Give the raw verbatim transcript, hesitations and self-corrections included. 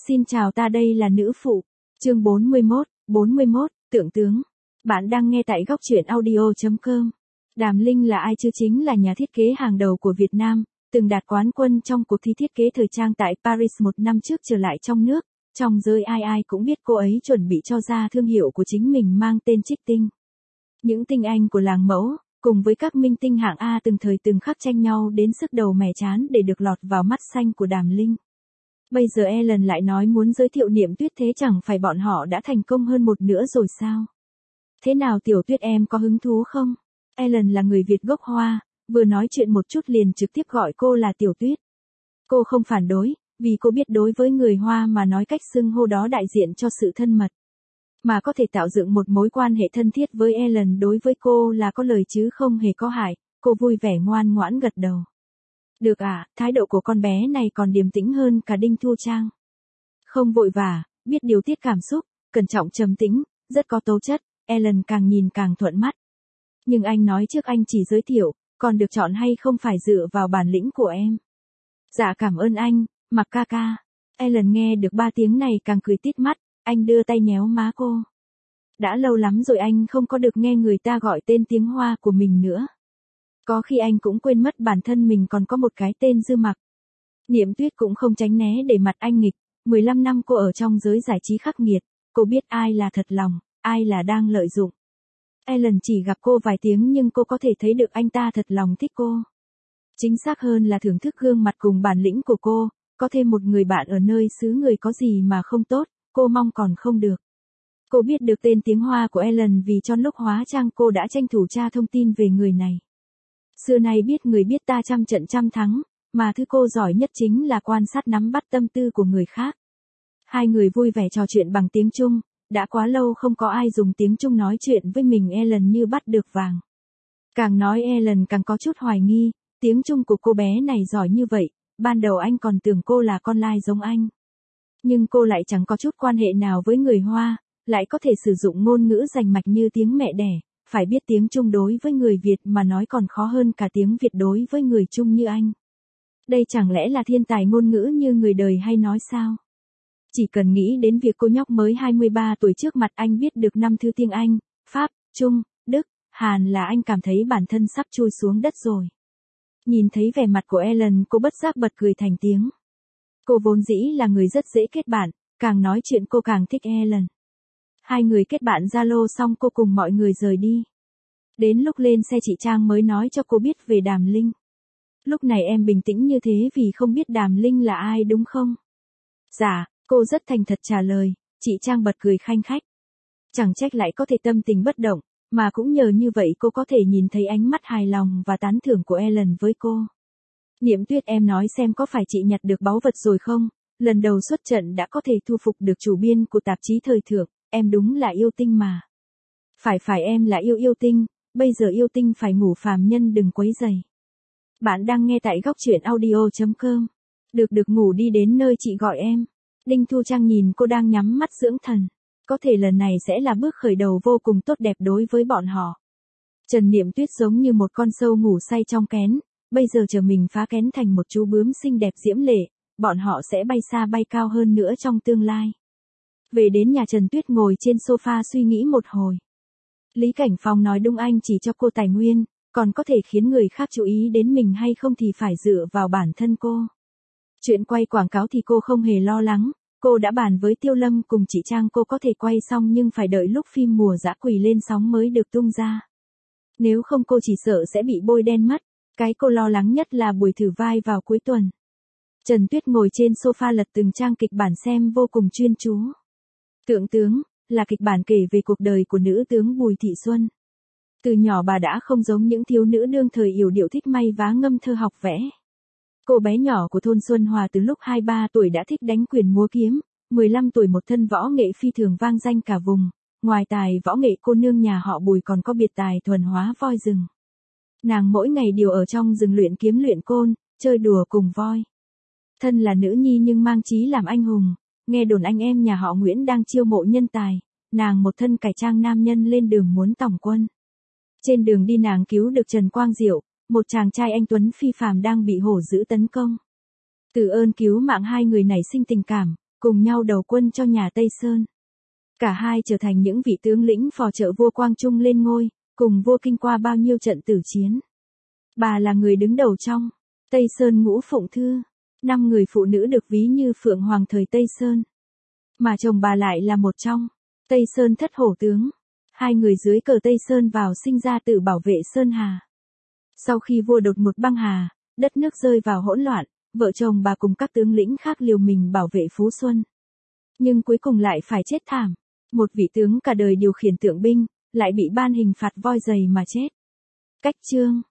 Xin chào, ta đây là nữ phụ. Chương bốn mươi mốt, bốn mươi mốt, tượng tướng. Bạn đang nghe tại góc truyện audio chấm com. Đàm Linh là ai chứ? Chính là nhà thiết kế hàng đầu của Việt Nam, từng đạt quán quân trong cuộc thi thiết kế thời trang tại Paris một năm trước. Trở lại trong nước, trong giới ai ai cũng biết cô ấy chuẩn bị cho ra thương hiệu của chính mình mang tên Trích Tinh. Những tinh anh của làng mẫu, cùng với các minh tinh hạng A từng thời từng khắc tranh nhau đến sức đầu mẻ trán để được lọt vào mắt xanh của Đàm Linh. Bây giờ Ellen lại nói muốn giới thiệu Niệm Tuyết, thế chẳng phải bọn họ đã thành công hơn một nửa rồi sao? Thế nào Tiểu Tuyết, em có hứng thú không? Ellen là người Việt gốc Hoa, vừa nói chuyện một chút liền trực tiếp gọi cô là Tiểu Tuyết. Cô không phản đối, vì cô biết đối với người Hoa mà nói cách xưng hô đó đại diện cho sự thân mật. Mà có thể tạo dựng một mối quan hệ thân thiết với Ellen đối với cô là có lời chứ không hề có hại. Cô vui vẻ ngoan ngoãn gật đầu. Được à, thái độ của con bé này còn điềm tĩnh hơn cả Đinh Thu Trang. Không vội vã, biết điều tiết cảm xúc, cẩn trọng trầm tĩnh, rất có tố chất. Ellen càng nhìn càng thuận mắt. Nhưng anh nói trước anh chỉ giới thiệu, còn được chọn hay không phải dựa vào bản lĩnh của em. Dạ cảm ơn anh, Mặc ca ca. Ellen nghe được ba tiếng này càng cười tít mắt, anh đưa tay nhéo má cô. Đã lâu lắm rồi anh không có được nghe người ta gọi tên tiếng Hoa của mình nữa. Có khi anh cũng quên mất bản thân mình còn có một cái tên Dư Mặc. Niệm Tuyết cũng không tránh né để mặt anh nghịch, mười lăm năm cô ở trong giới giải trí khắc nghiệt, cô biết ai là thật lòng, ai là đang lợi dụng. Ellen chỉ gặp cô vài tiếng nhưng cô có thể thấy được anh ta thật lòng thích cô. Chính xác hơn là thưởng thức gương mặt cùng bản lĩnh của cô, có thêm một người bạn ở nơi xứ người có gì mà không tốt, cô mong còn không được. Cô biết được tên tiếng Hoa của Ellen vì trong lúc hóa trang cô đã tranh thủ tra thông tin về người này. Xưa nay biết người biết ta trăm trận trăm thắng, mà thứ cô giỏi nhất chính là quan sát nắm bắt tâm tư của người khác. Hai người vui vẻ trò chuyện bằng tiếng Trung, đã quá lâu không có ai dùng tiếng Trung nói chuyện với mình. Ellen như bắt được vàng. Càng nói Ellen càng có chút hoài nghi, tiếng Trung của cô bé này giỏi như vậy, ban đầu anh còn tưởng cô là con lai giống anh. Nhưng cô lại chẳng có chút quan hệ nào với người Hoa, lại có thể sử dụng ngôn ngữ rành mạch như tiếng mẹ đẻ. Phải biết tiếng Trung đối với người Việt mà nói còn khó hơn cả tiếng Việt đối với người Trung như anh. Đây chẳng lẽ là thiên tài ngôn ngữ như người đời hay nói sao? Chỉ cần nghĩ đến việc cô nhóc mới hai mươi ba tuổi trước mặt anh biết được năm thứ tiếng Anh, Pháp, Trung, Đức, Hàn là anh cảm thấy bản thân sắp chui xuống đất rồi. Nhìn thấy vẻ mặt của Ellen, cô bất giác bật cười thành tiếng. Cô vốn dĩ là người rất dễ kết bạn, càng nói chuyện cô càng thích Ellen. Hai người kết bạn Zalo xong cô cùng mọi người rời đi. Đến lúc lên xe chị Trang mới nói cho cô biết về Đàm Linh. Lúc này em bình tĩnh như thế vì không biết Đàm Linh là ai đúng không? Dạ, cô rất thành thật trả lời, chị Trang bật cười khanh khách. Chẳng trách lại có thể tâm tình bất động, mà cũng nhờ như vậy cô có thể nhìn thấy ánh mắt hài lòng và tán thưởng của Ellen với cô. Niệm Tuyết, em nói xem có phải chị nhặt được báu vật rồi không? Lần đầu xuất trận đã có thể thu phục được chủ biên của tạp chí thời thượng. Em đúng là yêu tinh mà. Phải phải, em là yêu yêu tinh, bây giờ yêu tinh phải ngủ, phàm nhân đừng quấy rầy. Bạn đang nghe tại góc truyện audio chấm com. Được được, ngủ đi, đến nơi chị gọi em. Đinh Thu Trang nhìn cô đang nhắm mắt dưỡng thần. Có thể lần này sẽ là bước khởi đầu vô cùng tốt đẹp đối với bọn họ. Trần Niệm Tuyết giống như một con sâu ngủ say trong kén, bây giờ chờ mình phá kén thành một chú bướm xinh đẹp diễm lệ, bọn họ sẽ bay xa bay cao hơn nữa trong tương lai. Về đến nhà, Trần Tuyết ngồi trên sofa suy nghĩ một hồi. Lý Cảnh Phong nói đúng, anh chỉ cho cô tài nguyên, còn có thể khiến người khác chú ý đến mình hay không thì phải dựa vào bản thân cô. Chuyện quay quảng cáo thì cô không hề lo lắng, cô đã bàn với Tiêu Lâm cùng chị Trang cô có thể quay xong nhưng phải đợi lúc phim Mùa Dã Quỷ lên sóng mới được tung ra. Nếu không cô chỉ sợ sẽ bị bôi đen mất, cái cô lo lắng nhất là buổi thử vai vào cuối tuần. Trần Tuyết ngồi trên sofa lật từng trang kịch bản xem vô cùng chuyên chú. Tượng tướng là kịch bản kể về cuộc đời của nữ tướng Bùi Thị Xuân. Từ nhỏ bà đã không giống những thiếu nữ đương thời yểu điệu thích may vá ngâm thơ học vẽ. Cô bé nhỏ của thôn Xuân Hòa từ lúc hai mươi ba tuổi đã thích đánh quyền múa kiếm, mười lăm tuổi một thân võ nghệ phi thường vang danh cả vùng. Ngoài tài võ nghệ, cô nương nhà họ Bùi còn có biệt tài thuần hóa voi rừng. Nàng mỗi ngày đều ở trong rừng luyện kiếm luyện côn, chơi đùa cùng voi. Thân là nữ nhi nhưng mang chí làm anh hùng. Nghe đồn anh em nhà họ Nguyễn đang chiêu mộ nhân tài, nàng một thân cải trang nam nhân lên đường muốn tòng quân. Trên đường đi nàng cứu được Trần Quang Diệu, một chàng trai anh tuấn phi phàm đang bị hổ dữ tấn công. Từ ơn cứu mạng hai người nảy sinh tình cảm, cùng nhau đầu quân cho nhà Tây Sơn. Cả hai trở thành những vị tướng lĩnh phò trợ vua Quang Trung lên ngôi, cùng vua kinh qua bao nhiêu trận tử chiến. Bà là người đứng đầu trong Tây Sơn Ngũ Phụng Thư, năm người phụ nữ được ví như Phượng Hoàng thời Tây Sơn. Mà chồng bà lại là một trong Tây Sơn thất hổ tướng. Hai người dưới cờ Tây Sơn vào sinh ra tự bảo vệ Sơn Hà. Sau khi vua đột ngột băng hà, đất nước rơi vào hỗn loạn, vợ chồng bà cùng các tướng lĩnh khác liều mình bảo vệ Phú Xuân. Nhưng cuối cùng lại phải chết thảm. Một vị tướng cả đời điều khiển tượng binh, lại bị ban hình phạt voi giày mà chết. Cách chương